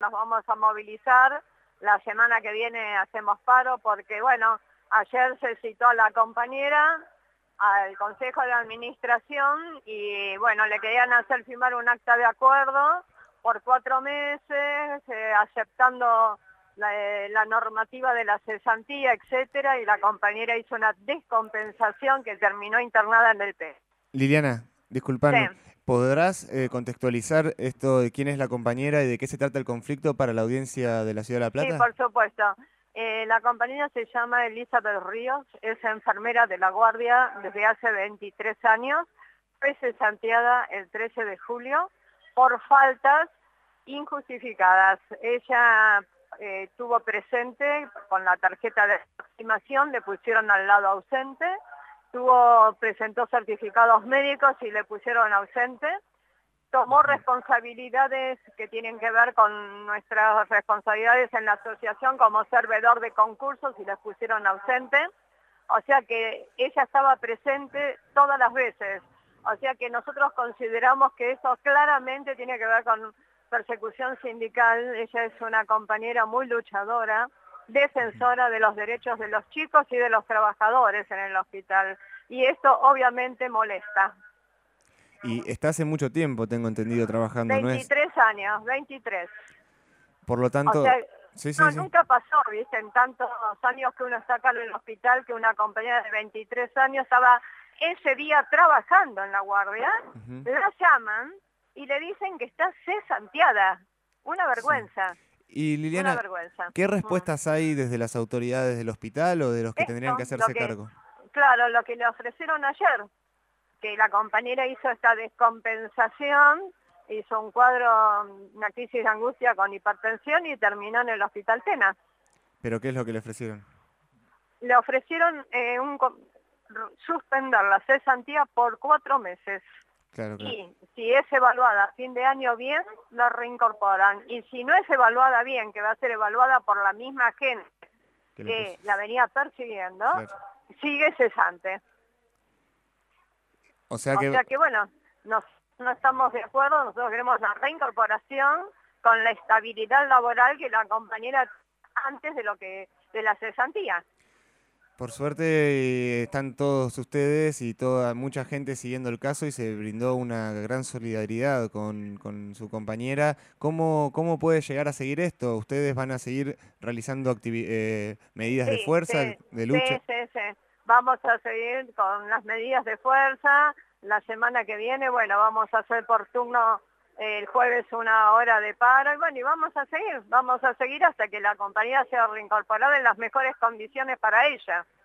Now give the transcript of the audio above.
nos vamos a movilizar. La semana que viene hacemos paro porque, bueno, ayer se citó a la compañera al Consejo de Administración y, bueno, le querían hacer firmar un acta de acuerdo por 4 meses, aceptando la normativa de la cesantía, etcétera, y la compañera hizo una descompensación que terminó internada en el P. Liliana, discúlpame, Sí, ¿podrás contextualizar esto de quién es la compañera y de qué se trata el conflicto para la audiencia de la Ciudad de La sí, Plata? por supuesto. La compañera se llama Elizabeth Ríos, es enfermera de la Guardia desde hace 23 años, fue cesanteada el 13 de julio por faltas injustificadas. Ella tuvo presente con la tarjeta de aproximación, le pusieron al lado ausente, presentó certificados médicos y le pusieron ausente, tomó responsabilidades que tienen que ver con nuestras responsabilidades en la asociación como ser veedor de concursos y les pusieron ausente, o sea que ella estaba presente todas las veces, o sea que nosotros consideramos que eso claramente tiene que ver con persecución sindical. Ella es una compañera muy luchadora, defensora de los derechos de los chicos y de los trabajadores en el hospital, y esto obviamente molesta. Y está hace mucho tiempo, tengo entendido, trabajando, ¿no es? 23 años, 23. Por lo O sea, tanto, sí, no, sí, sí. nunca pasó, ¿viste? En tantos años que uno está acá en el hospital, que una compañera de 23 años estaba ese día trabajando en la guardia, Ujú. la llaman y le dicen que está cesanteada. Una Sí. vergüenza, Y una Liliana, vergüenza. ¿qué Mm. respuestas hay desde las autoridades del hospital o de los que tendrían que Esto, lo hacerse que, cargo? claro, lo que le ofrecieron ayer, que la compañera hizo esta descompensación, hizo un cuadro, una crisis de angustia con hipertensión y terminó en el Hospital Tena. ¿Pero qué es lo que le ofrecieron? Le ofrecieron suspender la cesantía por 4 meses. Claro, claro. Y si es evaluada a fin de año bien, la reincorporan. Y si no es evaluada bien, que va a ser evaluada por la misma gente ¿Qué le puso? que la venía persiguiendo, Claro. sigue cesante. O sea O que, sea que, bueno, no estamos de acuerdo, nosotros queremos la reincorporación con la estabilidad laboral que la compañera antes de la cesantía. por suerte, están todos ustedes y toda mucha gente siguiendo el caso y se brindó una gran solidaridad con su compañera. ¿Cómo puede llegar a seguir esto? ¿Ustedes van a seguir realizando medidas de Sí, fuerza, sí, de sí, lucha? sí, sí. Vamos a seguir con las medidas de fuerza. La semana que viene, bueno, vamos a hacer por turno el jueves 1 hora de paro y bueno, y vamos a seguir hasta que la compañía sea reincorporada en las mejores condiciones para ella.